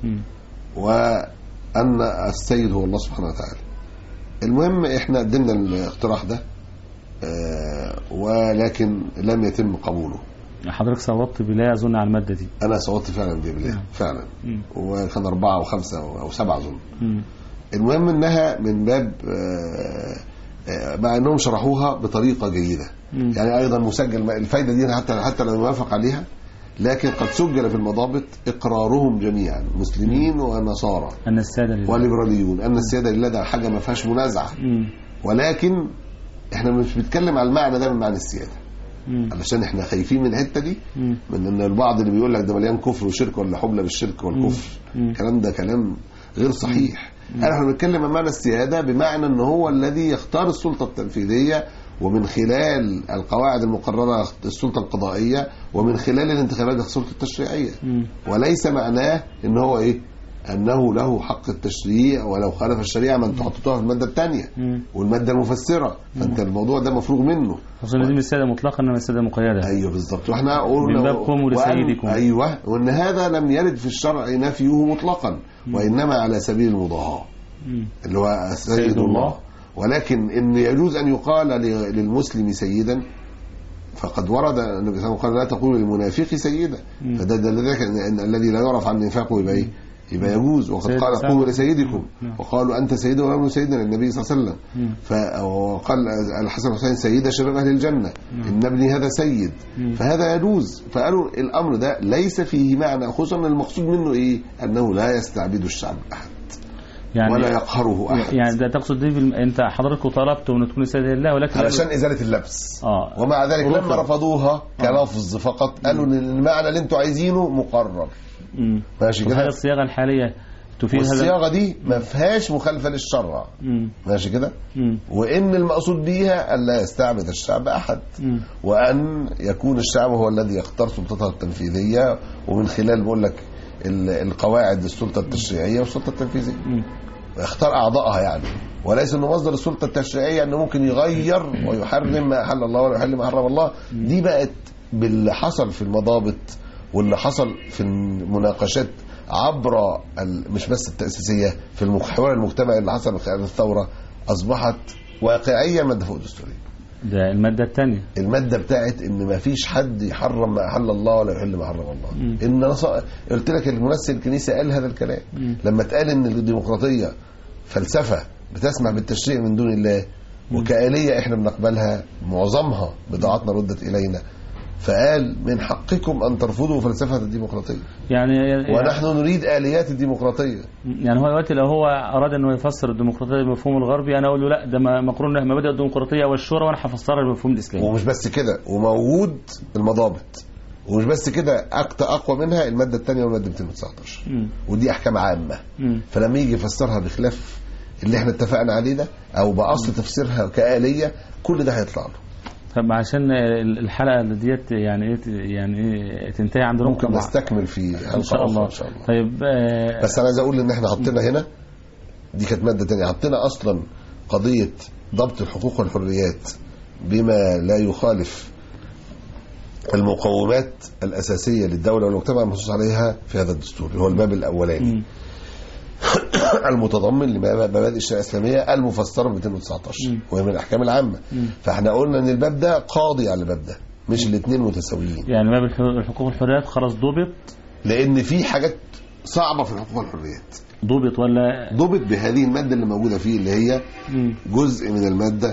وان السيد هو الله سبحانه وتعالى. المهم احنا قدمنا الاقتراح ده آه ولكن لم يتم قبوله. حضرتك صوتت بلا اظن على الماده دي؟ انا صوتت فعلا بلا فعلا، مم. وكان اربعه او خمسه او سبعه اظن. المهم انها من باب آه آه مع انهم شرحوها بطريقه جيده، مم. يعني ايضا مسجل الفايده دي حتى حتى لو يوافق عليها، لكن قد سجل في المضابط اقرارهم جميعا مسلمين ونصارى ان الساده لله والليبراليون ان الساده لله، ده حاجه ما فيهاش منازعه، ولكن احنا مش بنتكلم على المعنى ده من معنى السياده، مم. علشان احنا خايفين من الحته دي، مم. من ان البعض اللي بيقول لك ده مليان كفر وشرك ولا حبلى بالشرك والكفر، الكلام ده كلام غير صحيح. احنا بنتكلم عن معنى السياده بمعنى ان هو الذي يختار السلطه التنفيذيه، ومن خلال القواعد المقرره السلطه القضائيه، ومن خلال الانتخابات السلطه التشريعيه، مم. وليس معناه ان هو ايه أنه له حق التشريع ولو خالف الشريعة من تحططها في المادة الثانية والمادة المفسرة، فأنت الموضوع ده مفروغ منه. أصلا دي من السادة مطلقا إنما السادة مقيدة. أيوه بالضبط، وإحنا قلنا من باب قوموا لسيدكم. أيوه، وإن هذا لم يرد في الشرع نفيه مطلقا، وإنما على سبيل المضاهاة اللي هو سيد الله، ولكن إن يجوز أن يقال للمسلم سيدا فقد ورد النبي صلى الله عليه وسلم قال لا تقول للمنافق سيدا، فده دليل ان الذي لا يعرف عن نفاقه يبقى ايه؟ يبقى يجوز. وقد قال قوموا لسيدكم وقالوا أنت سيدنا ونحن سيدنا للنبي صلى الله عليه وسلم. فقال الحسن والحسين سيدة شباب أهل الجنة، إن ابني هذا سيد، فهذا يجوز. فقالوا الأمر ده ليس فيه معنى، خصوصا المقصود منه إيه؟ أنه لا يستعبد الشعب أحد يعني ولا يقهره أحد. يعني ده تقصد دي في أنت حضرتك طلبت أن تكون سيدة لله، ولكن علشان إزالة اللبس. آه. ومع ذلك لما رفضوها كلفظ فقط قالوا إن المعنى اللي أنتوا عايزينه مقرر. مم. ماشي كده. هذه الصياغة الحالية تفيد هذا، والصياغة دي ما فيهاش مخالفة للشرع. مم. ماشي كده. مم. وإن المقصود بيها أن لا يستعبد الشعب أحد، مم. وأن يكون الشعب هو الذي يختار سلطته التنفيذية، ومن خلال بقول لك القواعد السلطة التشريعية والسلطة التنفيذية مم. يختار أعضائها يعني، وليس أنه مصدر السلطة التشريعية أنه ممكن يغير ويحرم ما أحل الله ولا يحل ما حرم الله. دي بقت باللي حصل في المضابط واللي حصل في المناقشات عبر مش بس التأسيسية، في المحور المجتمعي اللي حصل خلال الثورة، أصبحت واقعية مادة فوق دستورية. ده المادة الثانية، المادة بتاعت إن ما فيش حد يحرم ما أحل الله ولا يحل ما حرم الله. م. إن نص... قلت لك الممثل الكنيسة قال هذا الكلام م. لما اتقال إن الديمقراطية فلسفة بتسمع بالتشريع من دون الله، م. وكآلية إحنا بنقبلها معظمها بضاعتنا ردت إلينا، فقال من حقكم أن ترفضوا فلسفة الديمقراطية يعني ونحن نريد آليات الديمقراطية. يعني هو دلوقتي لو هو أراد أنه يفسر الديمقراطية بمفهوم الغربي، أنا أقول له لا، ده مقرون مبادئ الديمقراطية والشورى وأنا هفسرها بالمفهوم الإسلامي. ومش بس كده، وموجود المضابط، ومش بس كده، أقوى منها المادة الثانية والمادة مئتين وتسعتاشر، ودي أحكام عامة. م. فلما يجي يفسرها بخلاف اللي احنا اتفقنا عليه ده أو بأصل تفسيرها كآلية، كل ده هيطلع له. طب عشان الحلقه ديت يعني ايه يعني ايه تنتهي عندنا، ممكن نستكمل في ان شاء الله. ان شاء الله. طيب آه بس انا عايز اقول ان احنا حطينا هنا، دي كانت ماده ثانيه، حطينا اصلا قضيه ضبط الحقوق والحريات بما لا يخالف المقومات الاساسيه للدوله والمجتمع المنصوص عليها في هذا الدستور، اللي هو الباب الاولاني المتضمن لمبادئ الشريعه الاسلاميه المفسره ب مئتين وتسعتاشر وهي من الاحكام العامه. فاحنا قلنا ان الباب ده قاضي على الباب ده، مش الاثنين متساويين. يعني باب الحقوق والحريات خلاص ضبط، لان في حاجات صعبه في الحقوق والحريات. ضبط ولا ضبط بهذه الماده اللي موجوده فيه، اللي هي جزء من الماده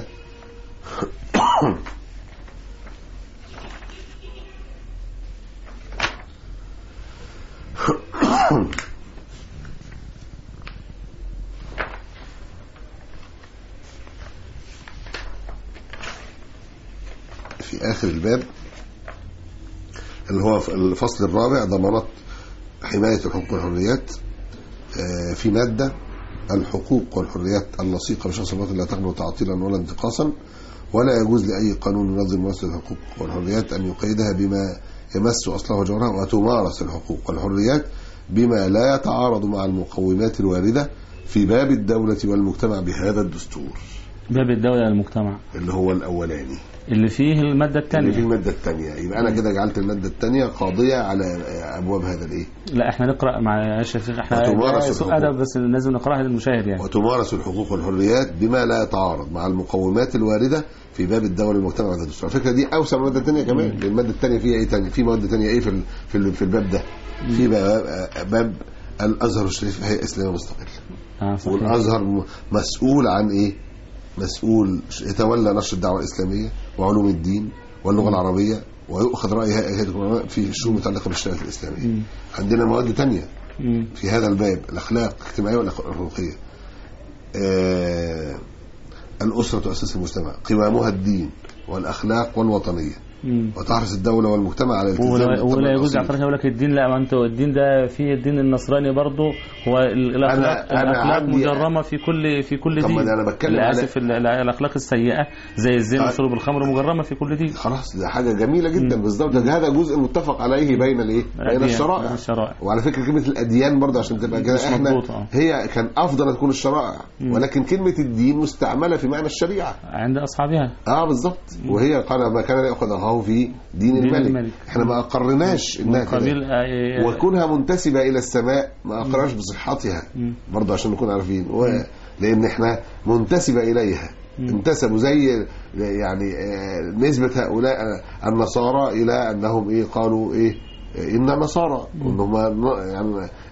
في آخر الباب اللي هو الفصل الرابع، ضمانات حماية الحقوق والحريات. في مادة الحقوق والحريات اللصيقة بشخص الباطل لا تقبل تعطيلا ولا انتقاصا، ولا يجوز لأي قانون ينظم ممارسة الحقوق والحريات أن يقيدها بما يمس أصلها وجوهرها، وتمارس الحقوق والحريات بما لا يتعارض مع المقومات الواردة في باب الدولة والمجتمع بهذا الدستور. باب الدولة والمجتمع اللي هو الأولاني اللي فيه المادة الثانية، اللي فيه المادة الثانية. يبقى أنا كده جعلت المادة الثانية قاضية على أبواب هذا الإيه؟ لا إحنا نقرأ مع الشيخ، إحنا سوء أدب بس لازم نقرأها للمشاهد يعني. وتمارس الحقوق والحريات بما لا يتعارض مع المقومات الواردة في باب الدولة والمجتمع هذا الدستور. الفكرة دي أوسع من المادة الثانية كمان. المادة الثانية فيها إيه تاني؟ في مادة ثانية إيه في في في الباب ده؟ في باب الأزهر الشريف هيئة إسلامية مستقلة. آه والأزهر مسؤول عن إيه؟ مسؤول يتولى نشر الدعوة الإسلامية وعلوم الدين واللغة العربية، ويؤخذ رأي هيئة العلماء في الشؤون المتعلقة بالشريعة الإسلامية. م. عندنا مواد تانية م. في هذا الباب، الأخلاق الاجتماعية والأخلاقية. آه الأسرة أساس المجتمع، قوامها الدين والأخلاق والوطنية، وتحرص الدولة والمجتمع على الالتزام. ولا يجوز اعتراض يقول لك الدين، لا ما انت الدين ده فيه الدين النصراني برضه، هو الاخلاق الاخلاق مجرمه في كل في كل دين. انا بتكلم اسف الاخلاق السيئه زي الزنا وشرب الخمر مجرمه في كل دين. خلاص ده حاجه جميله جدا بالظبط. هذا جزء متفق عليه بين الايه؟ بين الشرائع. الشرائع. وعلى فكره كلمه الاديان برضه عشان تبقى كده احنا هي كان افضل تكون الشرائع، ولكن كلمه الدين مستعمله في معنى الشريعه عند اصحابها. اه بالظبط. وهي قال ما كان ياخذ اخاه في دين الملك. الملك. احنا ما اقرناش انها كده، وكونها منتسبه الى السماء ما اقرناش بصحتها برضه عشان نكون عارفين، لان احنا منتسبه اليها. انتسبوا زي يعني نسبه هؤلاء النصارى الى انهم ايه؟ قالوا ايه؟ ان النصارى، وانهم يعني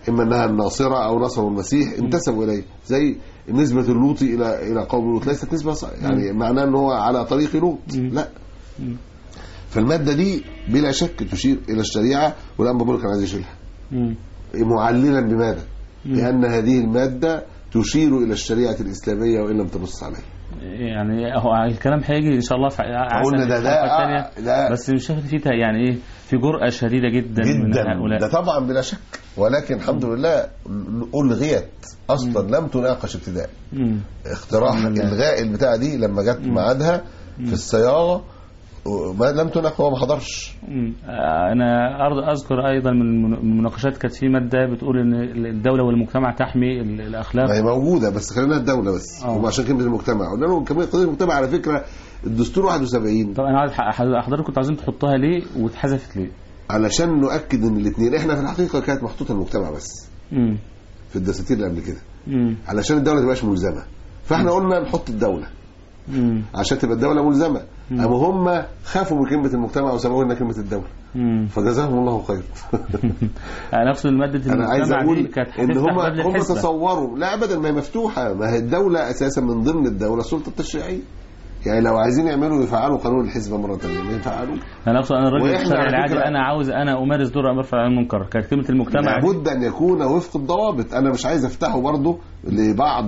اما انها الناصره او نصروا المسيح انتسبوا اليه، زي نسبه اللوطي الى الى قوم لوط ليست نسبه يعني معناه ان هو على طريق لوط، لا. فالماده دي بلا شك تشير الى الشريعه، والانبا بولس كان عايز يشيلها معللا بماذا؟ لان هذه الماده تشير الى الشريعه الاسلاميه وان لم تبص عليها. يعني هو الكلام هيجي ان شاء الله في قلنا ده ده, ده بس مش شايف فيه يعني ايه، في جرأة شديدة جدا, جداً من هؤلاء. ده طبعا بلا شك، ولكن الحمد لله ألغيت اصلا، مم. لم تناقش ابتداء. اقتراح الغاء البتاع دي لما جت ميعادها في الصياغه ما لم تناقش، هو ما حضرش. انا ارض اذكر ايضا من المناقشات كانت في ماده بتقول ان الدوله والمجتمع تحمي الاخلاق، ما هي موجوده بس خلينا الدوله بس، وما عشان كلمه المجتمع قلنا لهم كمان قضيه المجتمع على فكره الدستور واحد وسبعين. طب انا عايز حضرتك كنت عايزين تحطها ليه واتحذفت ليه؟ علشان نؤكد ان الاثنين، احنا في الحقيقه كانت محطوطه المجتمع بس امم في الدساتير اللي قبل كده، امم علشان الدوله ما تبقاش ملزمه، فاحنا مم. قلنا نحط الدوله مم. عشان تبقى الدوله ملزمه، اما هم خافوا من كلمه المجتمع وسمعوا لنا كلمه الدوله، مم. فجزاهم الله خير. انا نفس الماده انا عايز اقول ان هم هم تصوروا لا ابدا ما هي مفتوحه، ما هي الدوله اساسا من ضمن الدوله السلطه التشريعيه، يعني لو عايزين يعملوا يفعلوا قانون الحزب مره ثانيه ما يفعلوه. انا اقصد انا الراجل الشرعي العادي انا عاوز انا امارس دور امر فعل المنكر، كانت كلمه المجتمع لابد ان يكون وفق الضوابط. انا مش عايز افتحه برضه لبعض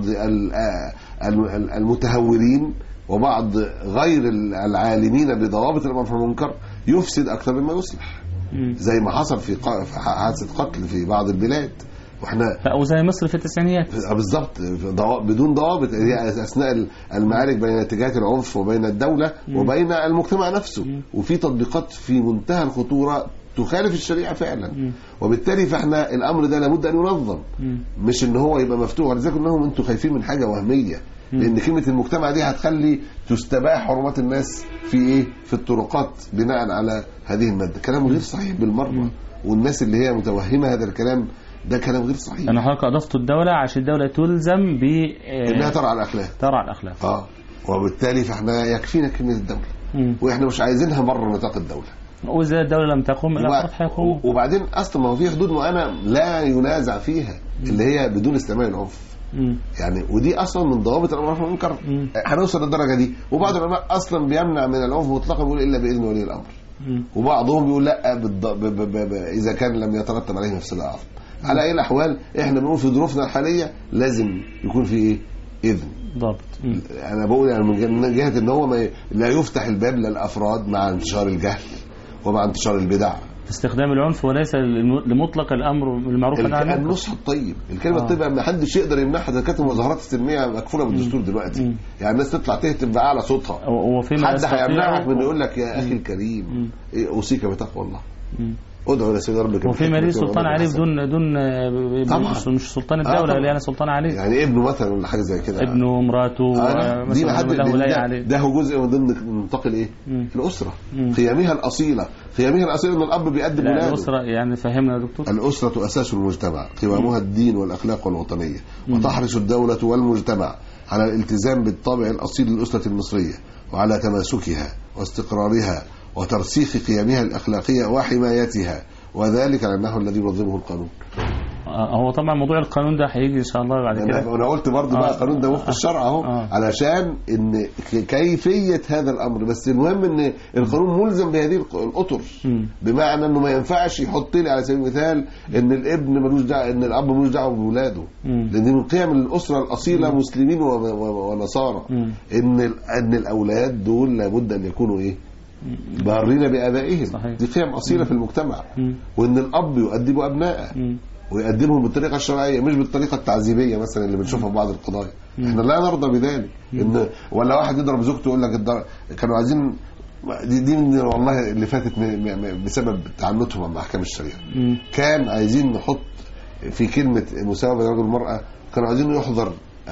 المتهورين وبعض غير العالمين بضوابط الامر فعل المنكر يفسد اكثر مما يصلح، زي ما حصل في حادثه قتل في بعض البلاد، واحنا او زي مصر في التسعينيات بالظبط بدون ضوابط، هي اثناء المعارك بين اتجاهات العنف وبين الدوله وبين المجتمع نفسه، وفي تطبيقات في منتهى الخطوره تخالف الشريعه فعلا، وبالتالي فاحنا الامر ده لابد ان ينظم، مش ان هو يبقى مفتوح. لذلك انهم انتوا خايفين من حاجه وهميه، لان كلمه المجتمع دي هتخلي تستباح حرمات الناس في ايه في الطرقات بناء على هذه الماده. كلام غير صحيح بالمره، والناس اللي هي متوهمه هذا الكلام ده كلام غير صحيح. انا حضرتك اضفت الدوله عشان الدوله تلزم ب انها ترعى الاخلاق ترعى الاخلاق اه وبالتالي فاحنا يكفينا كلمه الدوله، مم. واحنا مش عايزينها بره نطاق الدوله، واذا الدوله لم تقم الافراد هيقوموا. وبعدين اصلا ما هو في حدود معينه لا ينازع فيها، مم. اللي هي بدون استعمال العنف، يعني ودي اصلا من ضوابط الامر بالمعروف والمنكر. هنوصل للدرجه دي، وبعض العلماء اصلا بيمنع من العنف مطلقا بيقول الا باذن ولي الامر، مم. وبعضهم بيقول لا بالض... ب... ب... ب... اذا كان لم يترتب عليه مفسده اعظم. على اي الاحوال احنا بنقول في ظروفنا الحاليه لازم يكون في ايه اذن ضابط. انا بقول يعني من جهه ان هو ما لا يفتح الباب للافراد مع انتشار الجهل ومع انتشار البدع في استخدام العنف، وليس لمطلق الامر بالمعروف والنهي عن المنكر. النصح الطيب، الكلمه آه. الطيبه ما حدش يقدر يمنعها، ده كانت المظاهرات السلميه مكفوله بالدستور دلوقتي، مم. يعني الناس تطلع تهتم باعلى صوتها، حد هيمنعك من يقول لك يا اخي الكريم اوصيك بتقوى الله، مم. ادعو الى سيدنا ربك. وفي مالي سلطان عليه بدون دون مش سلطان الدوله آه اللي انا سلطان عليه، يعني ابنه مثلا ولا حاجه زي كده، ابنه ومراته آه دي ما حد ده, ده هو جزء من ضمن نطاق الايه الاسره، مم. قيمها الاصيله قيمها الاصيله ان الاب بيقدم ولاده. الاسره يعني فهمنا يا دكتور، الاسره اساس المجتمع، قوامها الدين والاخلاق والوطنيه، وتحرص الدوله والمجتمع على الالتزام بالطابع الاصيل للاسره المصريه وعلى تماسكها واستقرارها وترسيخ قيمها الأخلاقية وحمايتها، وذلك لأنه الذي ينظمه القانون. هو طبعا موضوع القانون ده هيجي إن شاء الله بعد كده. أنا قلت برضه بقى القانون ده وفق الشرع أهو، علشان إن كيفية هذا الأمر، بس المهم إن القانون ملزم بهذه الأطر، بمعنى إنه ما ينفعش يحط لي على سبيل المثال إن الابن ملوش دعوة، إن الأب ملوش دعوة بولاده، لأن دي من قيم الأسرة الأصيلة مم. مسلمين ونصارى، إن إن الأولاد دول لابد أن يكونوا إيه؟ بارين بآبائهم، صحيح. دي قيم أصيلة في المجتمع، مم. وإن الأب يؤدب أبنائه ويقدمهم بالطريقة الشرعية مش بالطريقة التعذيبية مثلا اللي بنشوفها في بعض القضايا. مم. احنا لا نرضى بذلك، إن ولا واحد يضرب زوجته يقول لك كانوا عايزين دي, دي من والله اللي فاتت بسبب تعنتهم مع أحكام الشريعة، مم. كان عايزين نحط في كلمة مساواة بين الرجل والمرأة، كانوا عايزين يحضر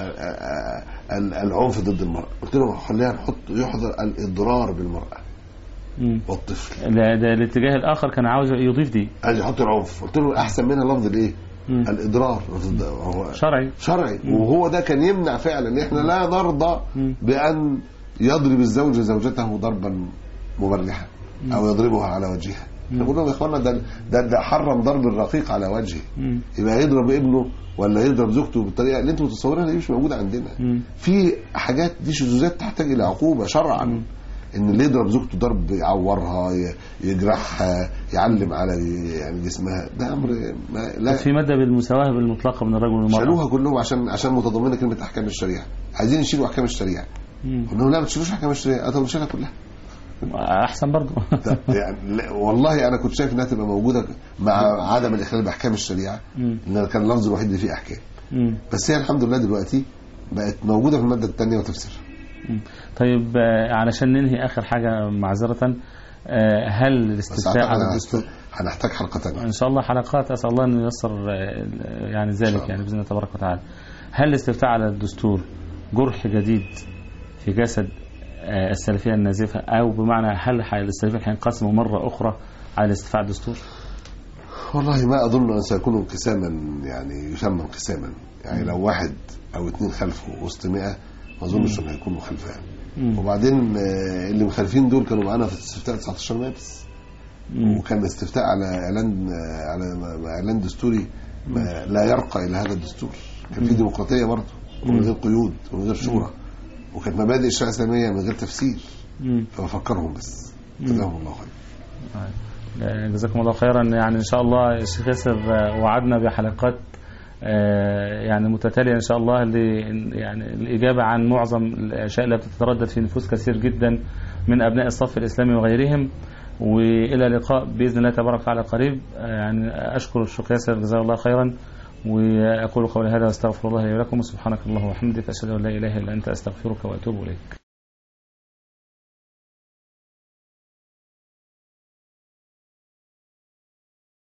العنف ضد المرأة، قلت لهم خلينا نحط يحضر الإضرار بالمرأة والطفل. ده, ده الاتجاه الاخر كان عاوز يضيف دي، عايز يحط العنف، قلت له احسن منها لفظ الايه الاضرار شرعي شرعي مم. وهو ده كان يمنع فعلا. احنا لا نرضى مم. بان يضرب الزوج زوجته ضربا مبرحا او يضربها على وجهها، احنا كلهم يا اخوانا ده ده, ده حرم ضرب الرقيق على وجهه. يبقى يضرب ابنه ولا يضرب زوجته بالطريقه اللي انتم متصورينها دي مش موجوده عندنا. مم. في حاجات دي شذوذات تحتاج الى عقوبه شرعا. مم. ان اللي يضرب زوجته ضرب يعورها يجرحها يعلم على يعني جسمها ده امر ما لا. في ماده بالمساواه بالمطلقه من الرجل والمراه شالوها كلهم عشان عشان متضمنه كلمه احكام الشريعه. عايزين يشيلوا احكام الشريعه. قلنا لا ما تشيلوش احكام الشريعه. طب نشيلها كلها احسن برضه. يعني والله انا كنت شايف انها تبقى موجوده مع عدم الاخلال باحكام الشريعه ان كان اللفظ الوحيد اللي فيه احكام. مم. بس هي الحمد لله دلوقتي بقت موجوده في الماده الثانيه وتفسيرها. طيب علشان ننهي اخر حاجه معذره، هل الاستفتاء على الدستور هنحتاج حلقه ثانيه ان شاء الله، حلقات اسال الله انه ييسر يعني ذلك يعني باذن الله تبارك وتعالى. هل الاستفتاء على الدستور جرح جديد في جسد السلفيه النازفه، او بمعنى هل السلفيين هينقسموا مره اخرى على الاستفتاء على الدستور؟ والله ما اظن ان سيكون انقساما يعني يسمى انقساما يعني. م. لو واحد او اثنين خلفه وسط مئة ما اظنش انه هيكونوا خلفان. وبعدين اللي مخالفين دول كانوا معانا في استفتاء تسعة عشر مارس، وكان استفتاء على اعلان على اعلان دستوري لا يرقى الى هذا الدستور. كان في ديمقراطيه برضه ومن غير قيود ومن غير شورى، وكانت مبادئ الشريعه الاسلاميه من غير تفسير. فبفكرهم بس. جزاهم الله خير. جزاكم الله خيرا. يعني ان شاء الله الشيخ ياسر وعدنا بحلقات يعني متتاليه ان شاء الله اللي يعني الاجابه عن معظم الاشياء اللي بتتردد في نفوس كثير جدا من ابناء الصف الاسلامي وغيرهم. والى لقاء باذن الله تبارك وتعالى قريب. يعني اشكر الشيخ ياسر جزاه الله خيرا، واقول قولي هذا واستغفر الله لي ولكم. سبحانك اللهم وبحمدك اشهد ان لا اله الا انت استغفرك واتوب اليك.